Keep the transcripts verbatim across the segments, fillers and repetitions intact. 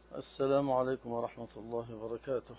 السلام عليكم ورحمة الله وبركاته.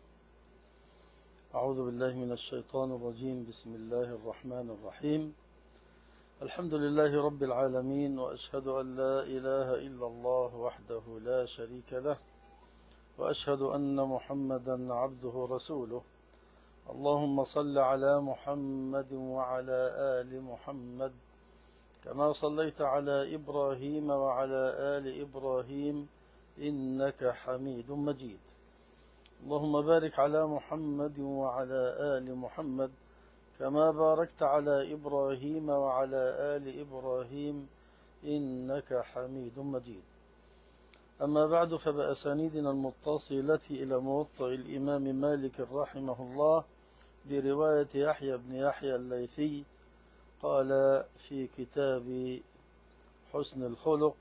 أعوذ بالله من الشيطان الرجيم. بسم الله الرحمن الرحيم. الحمد لله رب العالمين، وأشهد أن لا إله إلا الله وحده لا شريك له، وأشهد أن محمدا عبده ورسوله. اللهم صل على محمد وعلى آل محمد كما صليت على إبراهيم وعلى آل إبراهيم إنك حميد مجيد. اللهم بارك على محمد وعلى آل محمد كما باركت على إبراهيم وعلى آل إبراهيم إنك حميد مجيد. أما بعد، فبأسانيدنا المتصلة إلى موطأ الإمام مالك رحمه الله برواية يحيى بن يحيى الليثي قال في كتاب حسن الخلق: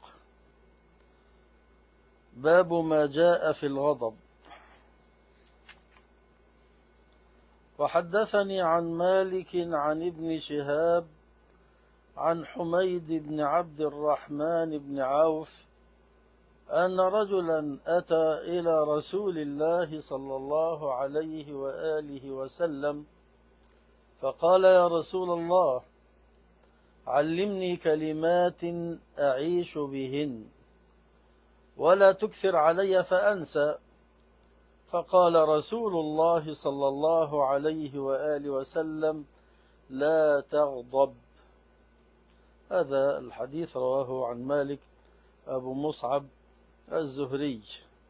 باب ما جاء في الغضب. وحدثني عن مالك عن ابن شهاب عن حميد بن عبد الرحمن بن عوف أن رجلا أتى إلى رسول الله صلى الله عليه وآله وسلم فقال: يا رسول الله، علمني كلمات أعيش بهن ولا تكثر علي فأنسى. فقال رسول الله صلى الله عليه وآله وسلم: لا تغضب. هذا الحديث رواه عن مالك أبو مصعب الزهري.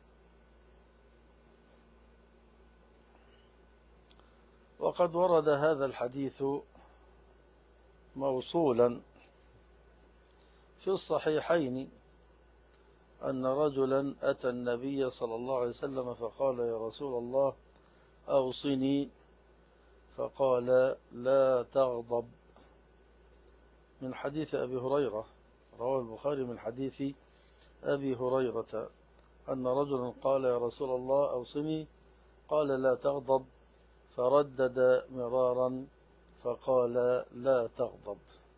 وقد ورد هذا الحديث موصولا في الصحيحين أن رجلا أتى النبي صلى الله عليه وسلم فقال: يا رسول الله، أوصني. فقال: لا تغضب. من حديث أبي هريرة، رواه البخاري من حديث أبي هريرة أن رجلا قال: يا رسول الله، أوصني. قال: لا تغضب. فردد مرارا فقال: لا تغضب،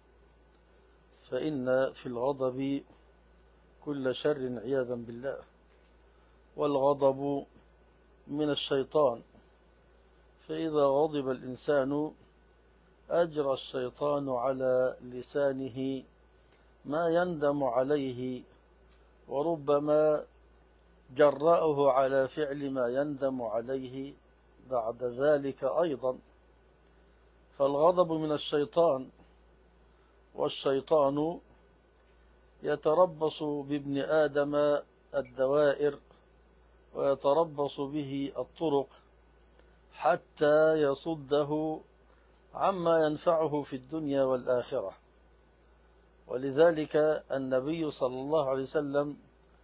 فإن في الغضب كل شر عياذا بالله، والغضب من الشيطان، فإذا غضب الإنسان أجرى الشيطان على لسانه ما يندم عليه، وربما جرأه على فعل ما يندم عليه بعد ذلك أيضا. فالغضب من الشيطان، والشيطان يتربص بابن آدم الدوائر ويتربص به الطرق حتى يصده عما ينفعه في الدنيا والآخرة. ولذلك النبي صلى الله عليه وسلم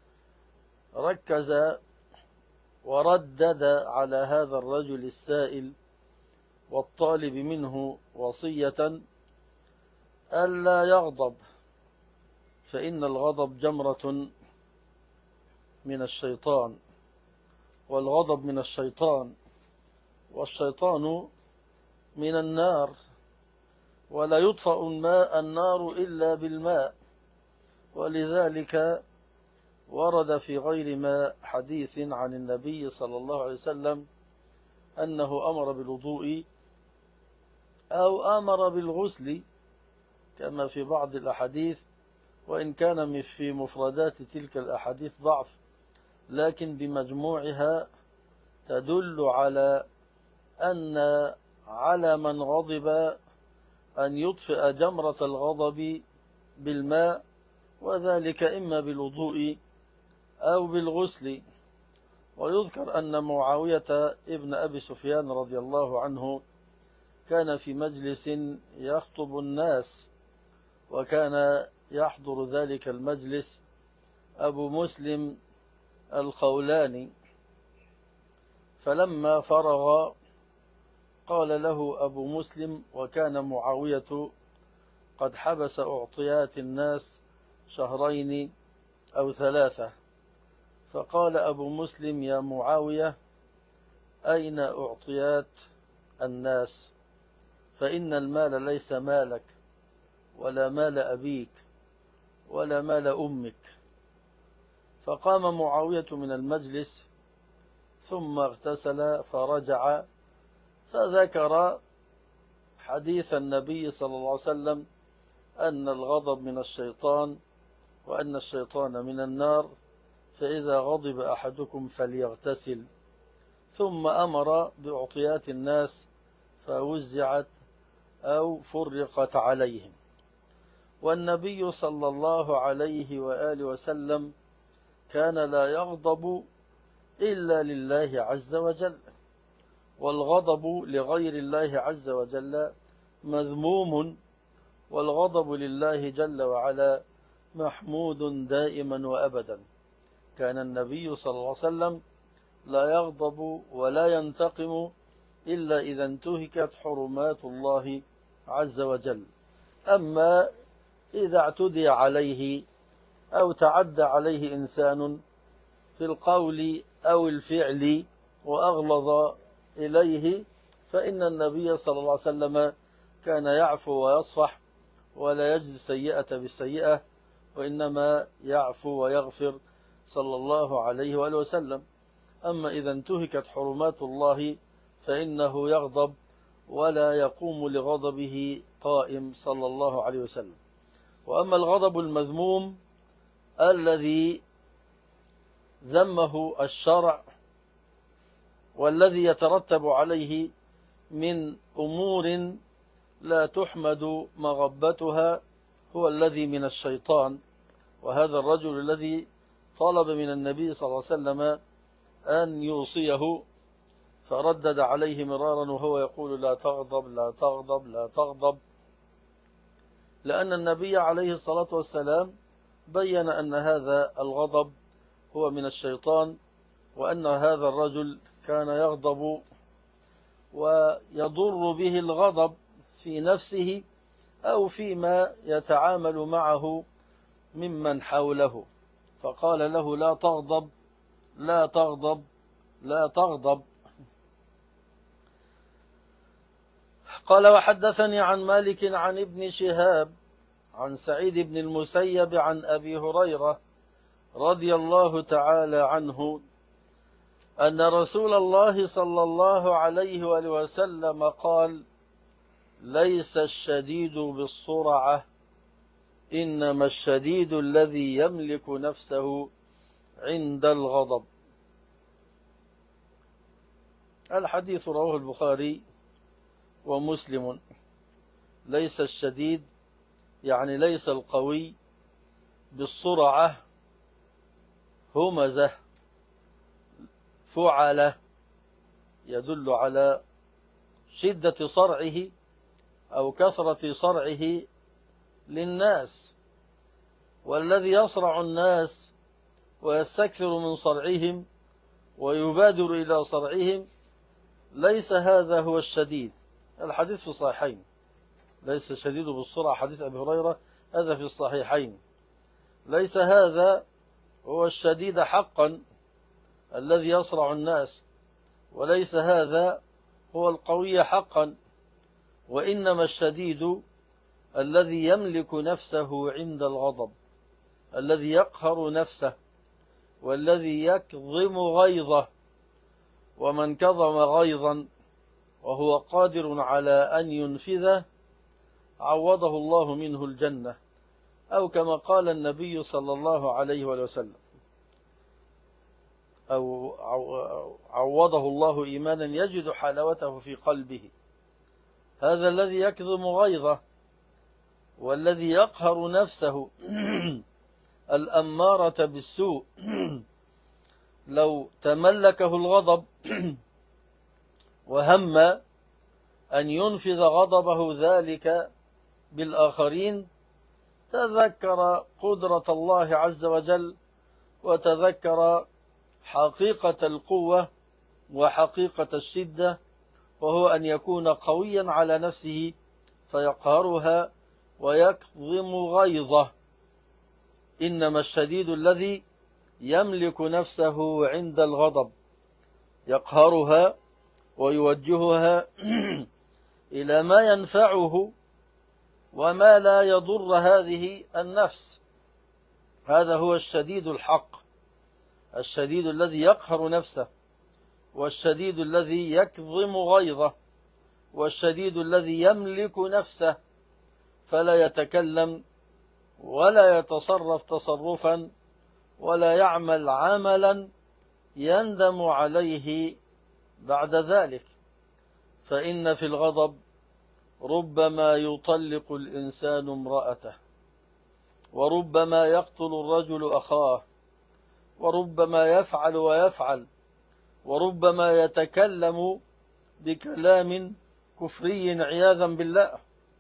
ركز وردد على هذا الرجل السائل والطالب منه وصية ألا يغضب، فإن الغضب جمرة من الشيطان، والغضب من الشيطان، والشيطان من النار، ولا يطفأ الماء النار إلا بالماء. ولذلك ورد في غير ما حديث عن النبي صلى الله عليه وسلم أنه أمر بالوضوء أو أمر بالغسل كما في بعض الأحاديث، وإن كان في مفردات تلك الأحاديث ضعف، لكن بمجموعها تدل على أن على من غضب أن يطفئ جمرة الغضب بالماء، وذلك إما بالوضوء أو بالغسل. ويذكر أن معاوية ابن أبي سفيان رضي الله عنه كان في مجلس يخطب الناس، وكان يحضر ذلك المجلس أبو مسلم الخولاني، فلما فرغ قال له أبو مسلم، وكان معاوية قد حبس أعطيات الناس شهرين أو ثلاثة، فقال أبو مسلم: يا معاوية، أين أعطيات الناس؟ فإن المال ليس مالك ولا مال أبيك ولا مال أمك، فقام معاوية من المجلس ثم اغتسل فرجع فذكر حديث النبي صلى الله عليه وسلم أن الغضب من الشيطان وأن الشيطان من النار، فإذا غضب أحدكم فليغتسل. ثم أمر بأعطيات الناس فوزعت أو فرقت عليهم. والنبي صلى الله عليه وآله وسلم كان لا يغضب إلا لله عز وجل، والغضب لغير الله عز وجل مذموم، والغضب لله جل وعلا محمود دائما وأبدا. كان النبي صلى الله عليه وسلم لا يغضب ولا ينتقم إلا إذا انتهكت حرمات الله عز وجل. أما إذا اعتدي عليه أو تعدى عليه إنسان في القول أو الفعل وأغلظ إليه، فإن النبي صلى الله عليه وسلم كان يعفو ويصفح ولا يجزي السيئة بالسيئة، وإنما يعفو ويغفر صلى الله عليه وآله وسلم. أما إذا انتهكت حرمات الله فإنه يغضب ولا يقوم لغضبه قائم صلى الله عليه وسلم. وأما الغضب المذموم الذي ذمه الشرع والذي يترتب عليه من أمور لا تحمد مغبتها هو الذي من الشيطان. وهذا الرجل الذي طلب من النبي صلى الله عليه وسلم أن يوصيه فردد عليه مرارا وهو يقول لا تغضب لا تغضب لا تغضب، لأن النبي عليه الصلاة والسلام بين أن هذا الغضب هو من الشيطان، وأن هذا الرجل كان يغضب ويضر به الغضب في نفسه أو فيما يتعامل معه ممن حوله، فقال له لا تغضب لا تغضب لا تغضب. قال وحدثني عن مالك عن ابن شهاب عن سعيد بن المسيب عن أبي هريرة رضي الله تعالى عنه أن رسول الله صلى الله عليه وآله وسلم قال ليس الشديد بالسرعة إنما الشديد الذي يملك نفسه عند الغضب. الحديث رواه البخاري ومسلم. ليس الشديد يعني ليس القوي، بالسرعة همزة فعل يدل على شدة صرعه أو كثرة صرعه للناس، والذي يصرع الناس ويستكثر من صرعهم ويبادر إلى صرعهم ليس هذا هو الشديد. الحديث في الصحيحين، ليس الشديد بالسرعة حديث أبي هريرة هذا في الصحيحين. ليس هذا هو الشديد حقا الذي يصرع الناس، وليس هذا هو القوي حقا، وإنما الشديد الذي يملك نفسه عند الغضب، الذي يقهر نفسه والذي يكظم غيظه. ومن كظم غيظا وهو قادر على أن ينفذه عوضه الله منه الجنة، أو كما قال النبي صلى الله عليه وسلم أو عوضه الله إيمانا يجد حلاوته في قلبه. هذا الذي يكظم غيظه والذي يقهر نفسه الأمارة بالسوء لو تملكه الغضب وهم أن ينفذ غضبه ذلك بالآخرين تذكر قدرة الله عز وجل وتذكر حقيقة القوة وحقيقة الشدة، وهو أن يكون قويا على نفسه فيقهرها ويكظم غيظه. إنما الشديد الذي يملك نفسه عند الغضب، يقهرها ويوجهها إلى ما ينفعه وما لا يضر هذه النفس. هذا هو الشديد الحق الشديد الذي يقهر نفسه، والشديد الذي يكظم غيظه، والشديد الذي يملك نفسه فلا يتكلم ولا يتصرف تصرفا ولا يعمل عملا يندم عليه بعد ذلك. فإن في الغضب ربما يطلق الإنسان امرأته، وربما يقتل الرجل أخاه، وربما يفعل ويفعل، وربما يتكلم بكلام كفري عياذا بالله.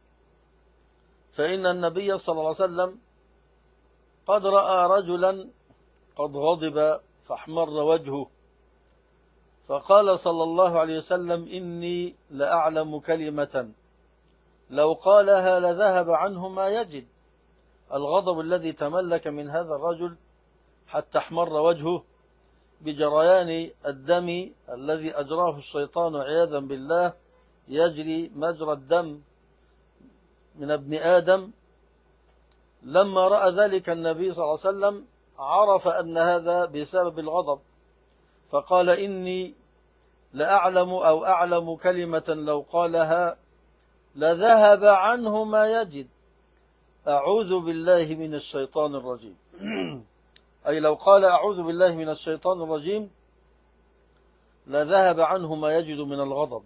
فإن النبي صلى الله عليه وسلم قد رأى رجلا قد غضب فاحمر وجهه، فقال صلى الله عليه وسلم: إني لأعلم كلمة لو قالها لذهب عنه ما يجد. الغضب الذي تملك من هذا الرجل حتى احمر وجهه بجريان الدم الذي أجراه الشيطان عياذا بالله، يجري مجرى الدم من ابن آدم. لما رأى ذلك النبي صلى الله عليه وسلم عرف أن هذا بسبب الغضب، فقال: إني لأعلم أو أعلم كلمة لو قالها لذهب عنه ما يجد. أعوذ بالله من الشيطان الرجيم. أي لو قال أعوذ بالله من الشيطان الرجيم لذهب عنه ما يجد من الغضب.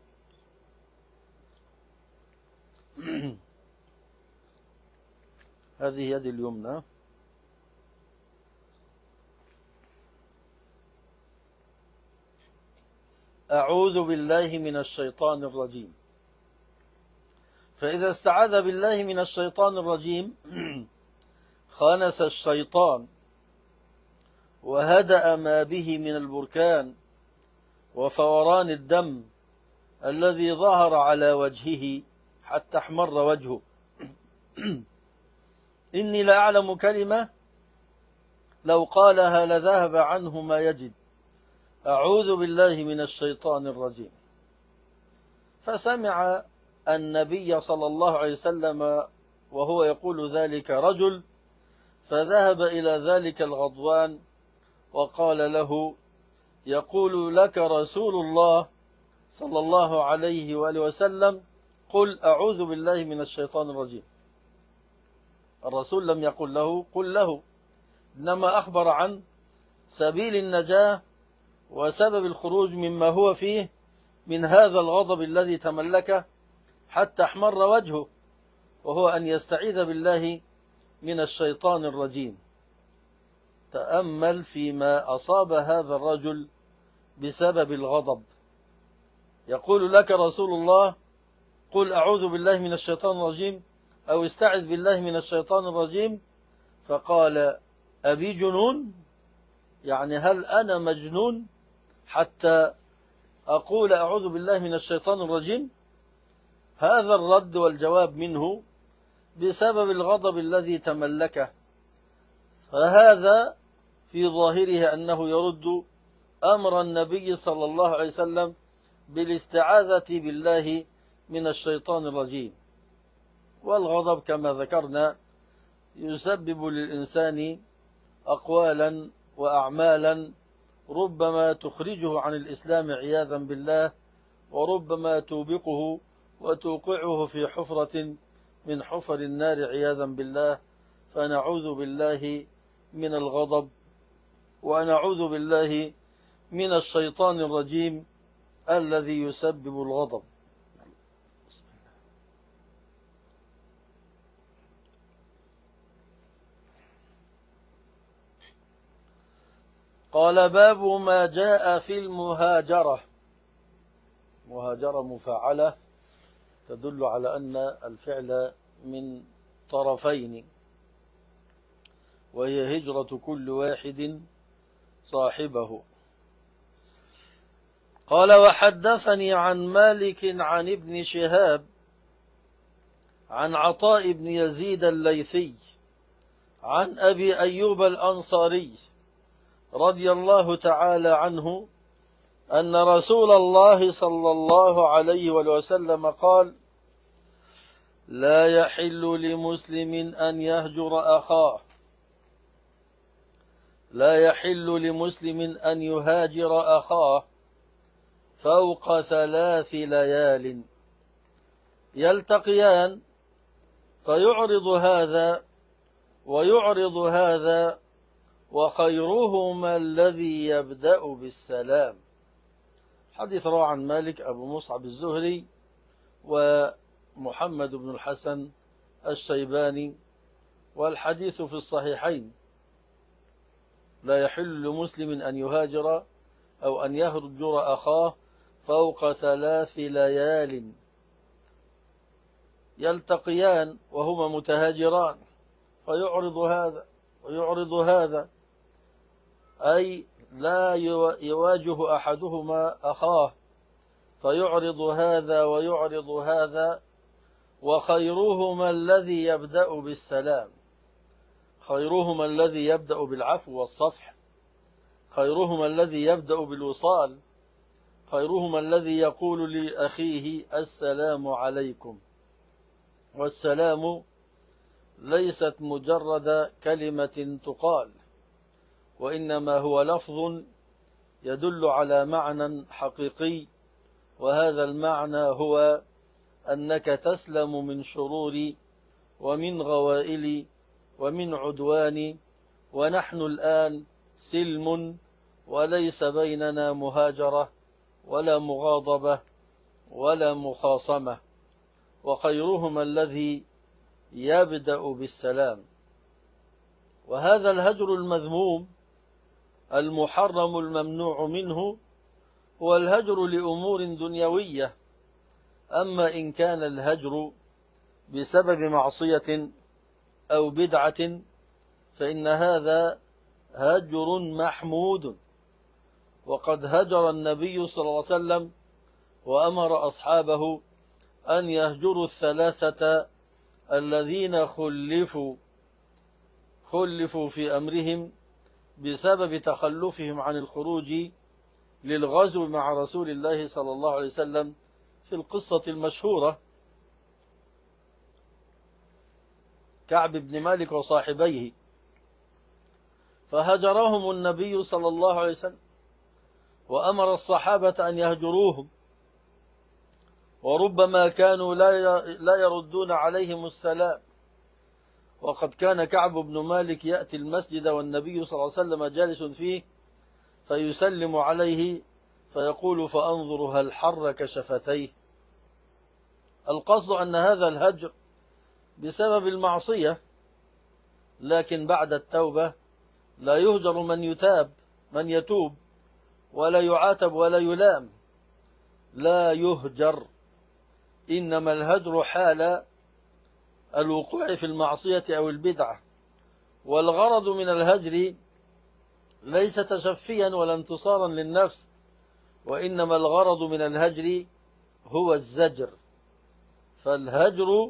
هذه يد اليمنى. أعوذ بالله من الشيطان الرجيم. فإذا استعاذ بالله من الشيطان الرجيم خانس الشيطان وهدأ ما به من البركان وفوران الدم الذي ظهر على وجهه حتى احمر وجهه. إني لأعلم كلمة لو قالها لذهب عنه ما يجد. أعوذ بالله من الشيطان الرجيم. فسمع النبي صلى الله عليه وسلم وهو يقول ذلك رجل، فذهب إلى ذلك الغضبان وقال له: يقول لك رسول الله صلى الله عليه وآله وسلم قل أعوذ بالله من الشيطان الرجيم. الرسول لم يقل له قل له، إنما أخبر عن سبيل النجاة وسبب الخروج مما هو فيه من هذا الغضب الذي تملكه حتى احمر وجهه، وهو أن يستعيذ بالله من الشيطان الرجيم. تأمل فيما أصاب هذا الرجل بسبب الغضب. يقول لك رسول الله قل أعوذ بالله من الشيطان الرجيم أو استعذ بالله من الشيطان الرجيم، فقال: أبي جنون؟ يعني هل أنا مجنون حتى أقول أعوذ بالله من الشيطان الرجيم؟ هذا الرد والجواب منه بسبب الغضب الذي تملكه. فهذا في ظاهره أنه يرد أمر النبي صلى الله عليه وسلم بالاستعاذة بالله من الشيطان الرجيم. والغضب كما ذكرنا يسبب للإنسان أقوالا وأعمالا ربما تخرجه عن الإسلام عياذا بالله، وربما توبقه وتوقعه في حفرة من حفر النار عياذا بالله. فنعوذ بالله من الغضب ونعوذ بالله من الشيطان الرجيم الذي يسبب الغضب. قال: باب ما جاء في المهاجرة. مهاجرة مفاعلة تدل على أن الفعل من طرفين، وهي هجرة كل واحد صاحبه. قال: وحدثني عن مالك عن ابن شهاب عن عطاء بن يزيد الليثي عن أبي أيوب الأنصاري رضي الله تعالى عنه أن رسول الله صلى الله عليه وسلم قال: لا يحل لمسلم أن يهجر أخاه لا يحل لمسلم أن يهاجر أخاه فوق ثلاث ليال يلتقيان فيعرض هذا ويعرض هذا وخيرهما الذي يبدأ بالسلام. حديث روى عن مالك أبو مصعب الزهري ومحمد بن الحسن الشيباني، والحديث في الصحيحين. لا يحل لمسلم أن يهاجر أو أن يهجر أخاه فوق ثلاث ليال يلتقيان وهما متهاجران فيعرض هذا ويعرض هذا، أي لا يواجه أحدهما أخاه، فيعرض هذا ويعرض هذا وخيرهما الذي يبدأ بالسلام. خيرهما الذي يبدأ بالعفو والصفح، خيرهما الذي يبدأ بالوصال، خيرهما الذي يقول لأخيه السلام عليكم. والسلام ليست مجرد كلمة تقال، وإنما هو لفظ يدل على معنى حقيقي، وهذا المعنى هو أنك تسلم من شرور ومن غوائل ومن عدوان، ونحن الآن سلم وليس بيننا مهاجرة ولا مغاضبة ولا مخاصمة، وخيرهما الذي يبدأ بالسلام. وهذا الهجر المذموم المحرم الممنوع منه هو الهجر لأمور دنيوية. أما إن كان الهجر بسبب معصية أو بدعة فإن هذا هجر محمود، وقد هجر النبي صلى الله عليه وسلم وأمر أصحابه أن يهجروا الثلاثة الذين خلفوا خلفوا في أمرهم بسبب تخلفهم عن الخروج للغزو مع رسول الله صلى الله عليه وسلم في القصة المشهورة، كعب بن مالك وصاحبيه، فهجرهم النبي صلى الله عليه وسلم وأمر الصحابة أن يهجروهم، وربما كانوا لا يردون عليهم السلام. وقد كان كعب بن مالك يأتي المسجد والنبي صلى الله عليه وسلم جالس فيه فيسلم عليه فيقول فأنظر هل حرك شفتيه. القصد أن هذا الهجر بسبب المعصية، لكن بعد التوبة لا يهجر من يتاب من يتوب ولا يعاتب ولا يلام، لا يهجر، إنما الهجر حال الوقوع في المعصية أو البدعة. والغرض من الهجر ليس تشفيا ولا انتصارا للنفس، وإنما الغرض من الهجر هو الزجر. فالهجر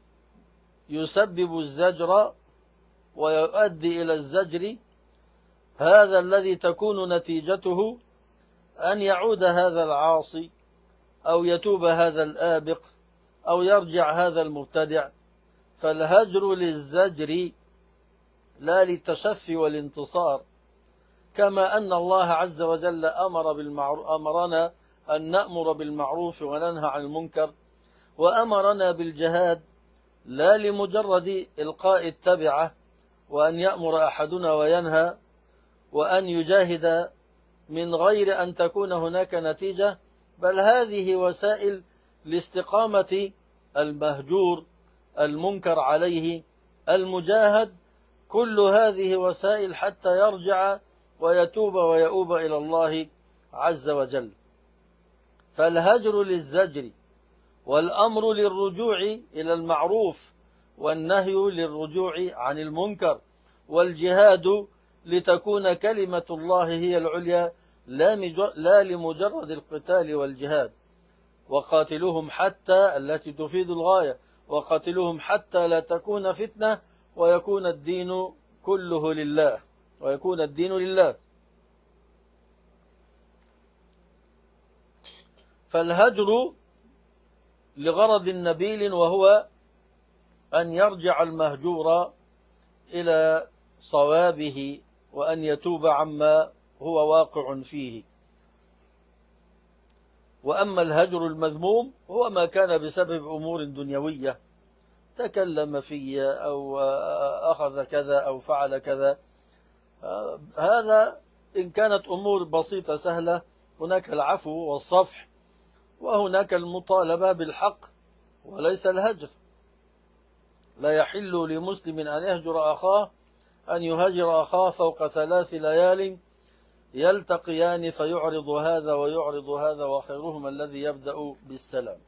يسبب الزجر ويؤدي إلى الزجر، هذا الذي تكون نتيجته أن يعود هذا العاصي أو يتوب هذا الآبق أو يرجع هذا المبتدع. فالهجر للزجر لا للتشفي والانتصار، كما أن الله عز وجل أمر بالمعروف أمرنا أن نأمر بالمعروف وننهى عن المنكر، وأمرنا بالجهاد لا لمجرد إلقاء التبعة وأن يأمر أحدنا وينهى وأن يجاهد من غير أن تكون هناك نتيجة، بل هذه وسائل لاستقامة المهجور المنكر عليه المجاهد، كل هذه وسائل حتى يرجع ويتوب ويؤوب إلى الله عز وجل. فالهجر للزجر، والأمر للرجوع إلى المعروف، والنهي للرجوع عن المنكر، والجهاد لتكون كلمة الله هي العليا لا لمجرد القتال والجهاد. وقاتلوهم حتى التي تفيد الغاية، وقاتلوهم حتى لا تكون فتنة ويكون الدين كله لله ويكون الدين لله. فالهجر لغرض نبيل، وهو أن يرجع المهجور إلى صوابه وأن يتوب عما هو واقع فيه. وأما الهجر المذموم هو ما كان بسبب أمور دنيوية، تكلم في أو أخذ كذا أو فعل كذا، هذا إن كانت أمور بسيطة سهلة هناك العفو والصفح، وهناك المطالبة بالحق وليس الهجر. لا يحل لمسلم أن يهجر أخاه أن يهجر أخاه فوق ثلاث ليال يلتقيان فيعرض هذا ويعرض هذا وخيرهما الذي يبدأ بالسلام.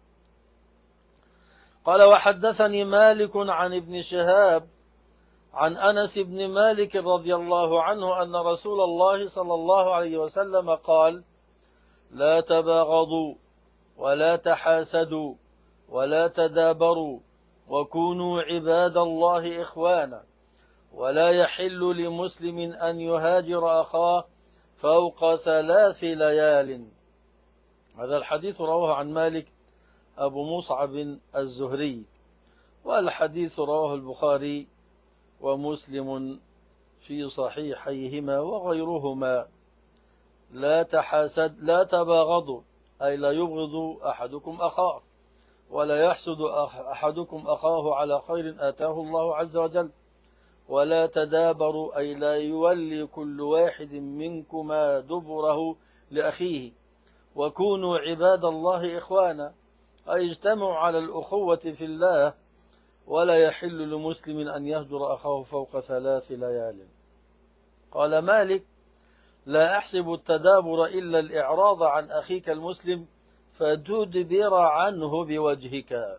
قال وحدثني مالك عن ابن شهاب عن أنس بن مالك رضي الله عنه أن رسول الله صلى الله عليه وسلم قال لا تباغضوا ولا تحاسدوا ولا تدابروا وكونوا عباد الله إخوانا ولا يحل لمسلم أن يهاجر أخاه فوق ثلاث ليال. هذا الحديث رواه عن مالك أبو مصعب الزهري، والحديث رواه البخاري ومسلم في صحيحيهما وغيرهما. لا تحاسد لا تباغضوا أي لا يبغض أحدكم أخاه، ولا يحسد أحدكم أخاه على خير آتاه الله عز وجل، ولا تدابروا أي لا يولي كل واحد منكما دبره لأخيه، وكونوا عباد الله إخوانا أي اجتمعوا على الأخوة في الله، ولا يحل لمسلم أن يهجر أخاه فوق ثلاث ليال. قال مالك لا أحسب التدابر إلا الإعراض عن أخيك المسلم فتدبر عنه بوجهك.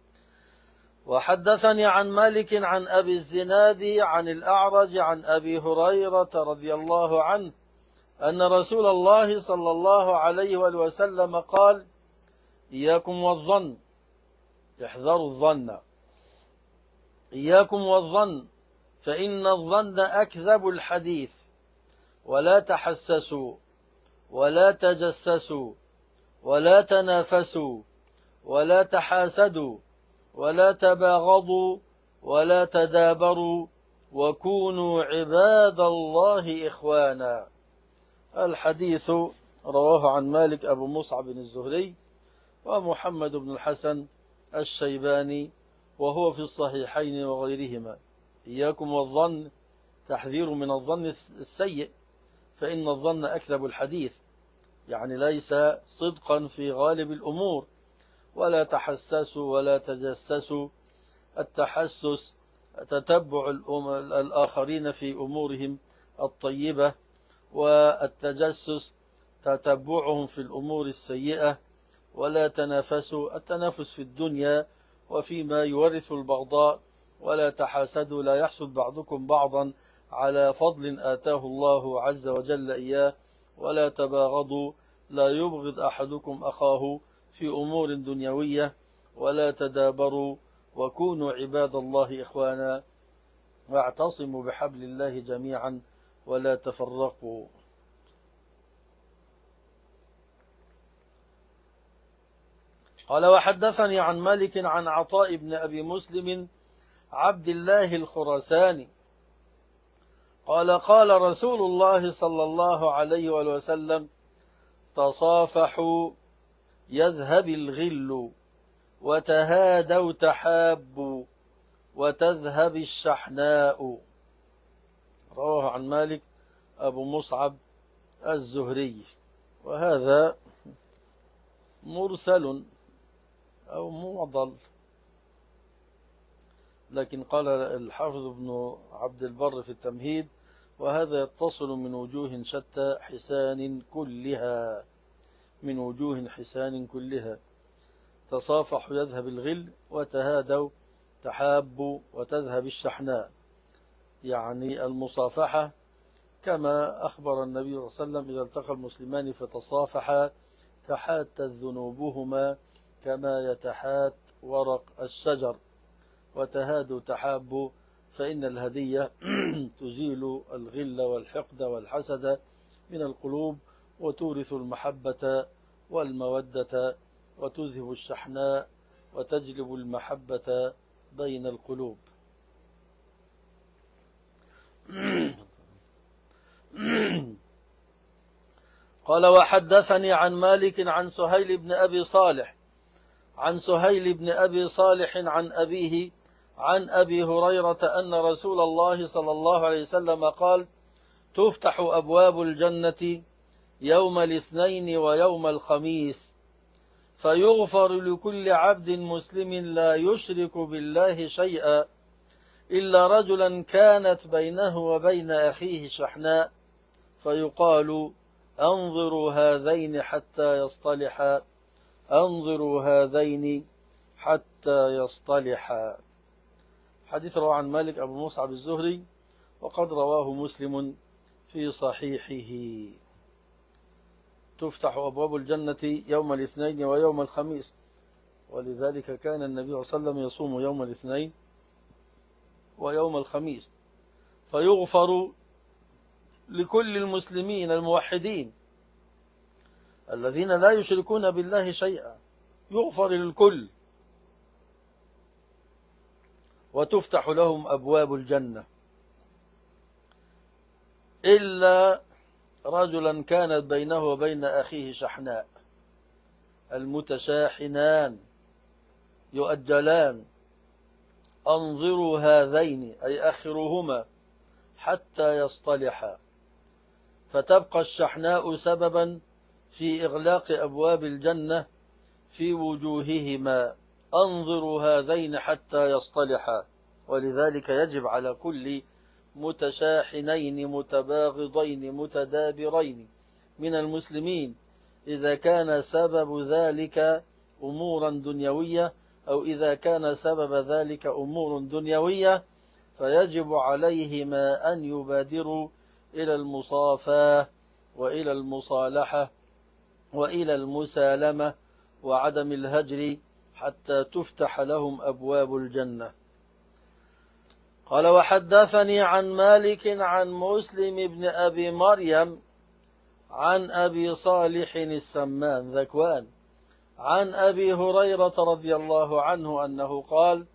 وحدثني عن مالك عن أبي الزناد عن الأعرج عن أبي هريرة رضي الله عنه أن رسول الله صلى الله عليه وسلم قال إياكم والظن، احذروا الظن، إياكم والظن فإن الظن أكذب الحديث، ولا تحسسوا ولا تجسسوا ولا تنافسوا ولا تحاسدوا ولا تباغضوا ولا تدابروا وكونوا عباد الله إخوانا. الحديث رواه عن مالك أبو مصعب الزهري ومحمد بن الحسن الشيباني، وهو في الصحيحين وغيرهما. إياكم والظن تحذير من الظن السيء، فإن الظن أكذب الحديث، يعني ليس صدقا في غالب الأمور. ولا تحسسوا ولا تجسسوا، التحسس تتبع الآخرين في أمورهم الطيبة، والتجسس تتبعهم في الأمور السيئة. ولا تنافسوا، التنافس في الدنيا وفيما يورث البغضاء. ولا تحاسدوا، لا يحسد بعضكم بعضا على فضل آتاه الله عز وجل إياه. ولا تباغضوا، لا يبغض أحدكم أخاه في أمور دنيوية. ولا تدابروا، وكونوا عباد الله إخوانا واعتصموا بحبل الله جميعا ولا تفرقوا. قال وحدثني عن مالك عن عطاء بن أبي مسلم عبد الله الخراساني قال قال رسول الله صلى الله عليه وسلم تصافحوا يذهب الغل وتهادوا تحابوا وتذهب الشحناء. رواه عن مالك أبو مصعب الزهري، وهذا مرسل أو معضل، لكن قال الحافظ ابن عبد البر في التمهيد وهذا يتصل من وجوه شتى حسان كلها، من وجوه حسان كلها. تصافح يذهب الغل وتهادوا تحابوا وتذهب الشحناء، يعني المصافحة كما أخبر النبي صلى الله عليه وسلم إذا التقى المسلمان فتصافحا تحاتت ذنوبهما كما يتحات ورق الشجر. وتهادوا تحابوا، فإن الهدية تزيل الغل والحقد والحسد من القلوب وتورث المحبة والمودة وتذهب الشحناء وتجلب المحبة بين القلوب. قال وحدثني عن مالك عن سهيل بن أبي صالح عن سهيل بن أبي صالح عن أبيه عن أبي هريرة أن رسول الله صلى الله عليه وسلم قال تفتح أبواب الجنة يوم الاثنين ويوم الخميس فيغفر لكل عبد مسلم لا يشرك بالله شيئا إلا رجلا كانت بينه وبين أخيه شحناء فيقال أنظروا هذين حتى يصطلحا أنظروا هذين حتى يصطلحا. حديث رواه عن مالك أبو مصعب الزهري وقد رواه مسلم في صحيحه. تفتح أبواب الجنة يوم الاثنين ويوم الخميس، ولذلك كان النبي صلى الله عليه وسلم يصوم يوم الاثنين ويوم الخميس فيغفر لكل المسلمين الموحدين الذين لا يشركون بالله شيئا، يغفر للكل، وتفتح لهم أبواب الجنة إلا رجلا كانت بينه وبين أخيه شحناء، المتشاحنان يؤجلان، أنظروا هذين أي أخرهما حتى يصطلحا، فتبقى الشحناء سببا في إغلاق أبواب الجنة في وجوههما، أنظروا هذين حتى يصطلحا. ولذلك يجب على كل متشاحنين متباغضين متدابرين من المسلمين إذا كان سبب ذلك أمورا دنيوية أو إذا كان سبب ذلك أمور دنيوية فيجب عليهما أن يبادروا إلى المصافاة وإلى المصالحة وإلى المسالمة وعدم الهجر حتى تفتح لهم أبواب الجنة. قال وحدثني عن مالك عن مسلم بن أبي مريم عن أبي صالح السمان ذكوان عن أبي هريرة رضي الله عنه أنه قال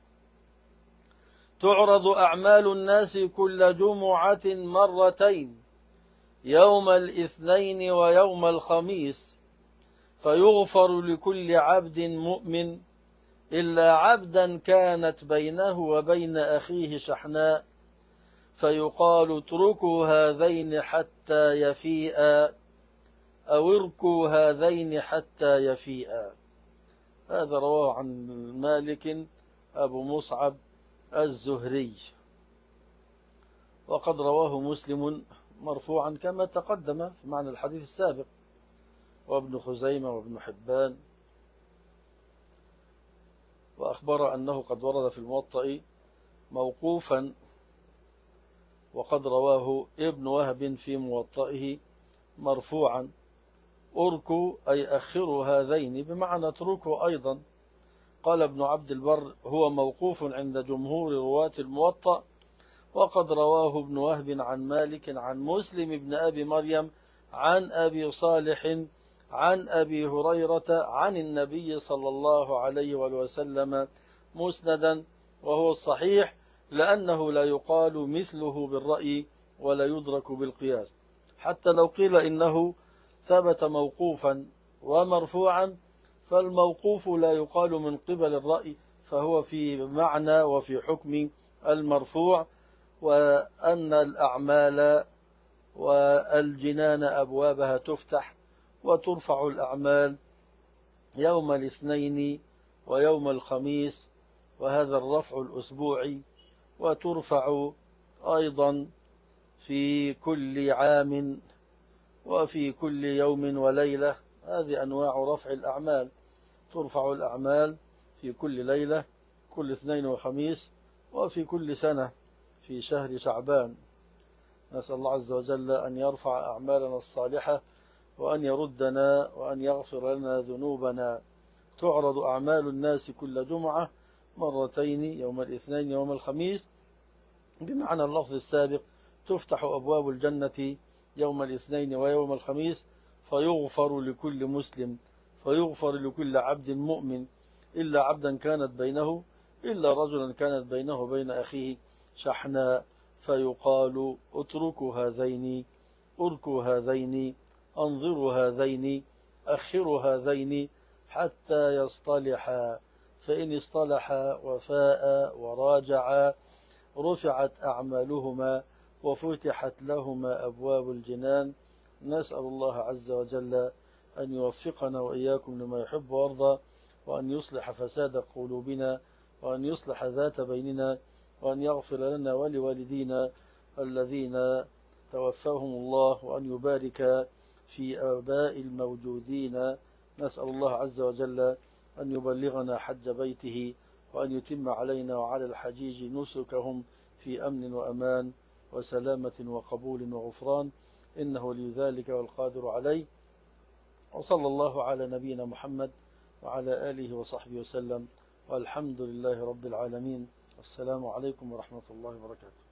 تعرض أعمال الناس كل جمعة مرتين يوم الاثنين ويوم الخميس فيغفر لكل عبد مؤمن إلا عبدا كانت بينه وبين أخيه شحناء فيقال اتركوا هذين حتى يفيئا أو اركوا هذين حتى يفيئا. هذا رواه عن مالك أبو مصعب الزهري وقد رواه مسلم مرفوعا كما تقدم في معنى الحديث السابق، وابن خزيمة وابن حبان، وأخبر أنه قد ورد في الموطأ موقوفا وقد رواه ابن وهب في موطئه مرفوعا أركوا أي أخروا هذين بمعنى اتركوا أيضا. قال ابن عبد البر هو موقوف عند جمهور رواة الموطأ وقد رواه ابن وهب عن مالك عن مسلم بن أبي مريم عن أبي صالح عن أبي هريرة عن النبي صلى الله عليه وسلم مسندا، وهو الصحيح لأنه لا يقال مثله بالرأي ولا يدرك بالقياس. حتى لو قيل إنه ثبت موقوفا ومرفوعا فالموقوف لا يقال من قبل الرأي، فهو في معنى وفي حكم المرفوع، وأن الأعمال والجنان أبوابها تفتح وترفع الأعمال يوم الاثنين ويوم الخميس، وهذا الرفع الأسبوعي، وترفع أيضا في كل عام وفي كل يوم وليلة. هذه أنواع رفع الأعمال، ترفع الأعمال في كل ليلة كل اثنين وخميس وفي كل سنة في شهر شعبان. نسأل الله عز وجل أن يرفع أعمالنا الصالحة وأن يردنا وأن يغفر لنا ذنوبنا. تعرض أعمال الناس كل جمعة مرتين يوم الاثنين يوم الخميس بمعنى اللفظ السابق، تفتح أبواب الجنة يوم الاثنين ويوم الخميس فيغفر لكل مسلم، فيغفر لكل عبد مؤمن إلا عبدا كانت بينه إلا رجلا كانت بينه وبين أخيه شحناء فيقال اتركوا هذين أركوا هذين، أنظروا هذين، أخروا هذين حتى يصطلحا، فإن اصطلحا وفاء وراجعا رفعت أعمالهما وفتحت لهما أبواب الجنان. نسأل الله عز وجل أن يوفقنا وإياكم لما يحب ويرضى، وأن يصلح فساد قلوبنا، وأن يصلح ذات بيننا، وأن يغفر لنا ولوالدينا الذين توفاهم الله، وأن يبارك في آباء الموجودين. نسأل الله عز وجل أن يبلغنا حج بيته، وأن يتم علينا وعلى الحجيج نسكهم في أمن وأمان وسلامة وقبول وغفران، إنه لذلك والقادر عليه. وصلى الله على نبينا محمد وعلى آله وصحبه وسلم، والحمد لله رب العالمين. السلام عليكم ورحمة الله وبركاته.